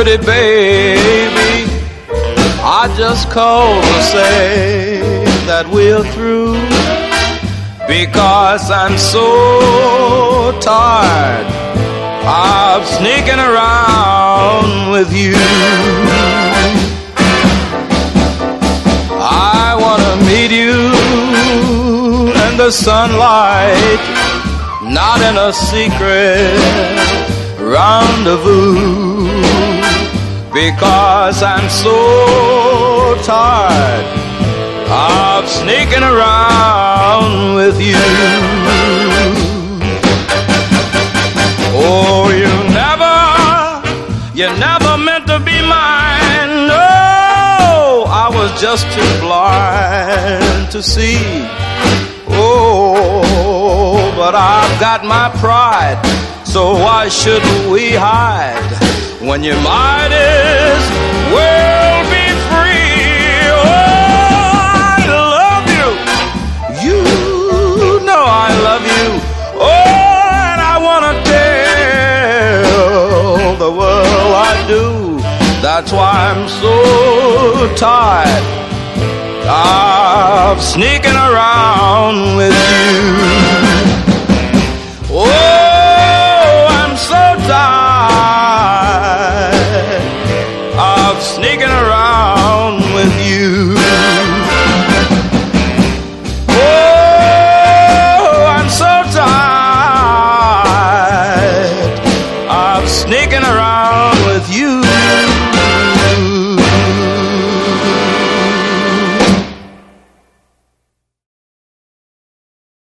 pretty baby, I just called to say that we're through, because I'm so tired of sneaking around with you. I wanna meet you in the sunlight, not in a secret rendezvous, because I'm so tired of sneaking around with you. Oh, you never meant to be mine. No, I was just too blind to see. Oh, but I've got my pride, so why shouldn't we hide when you might as well be free? Oh, I love you. You know I love you. Oh, and I want to tell the world I do. That's why I'm so tired of sneaking around with you. Oh, I'm so tired of sneaking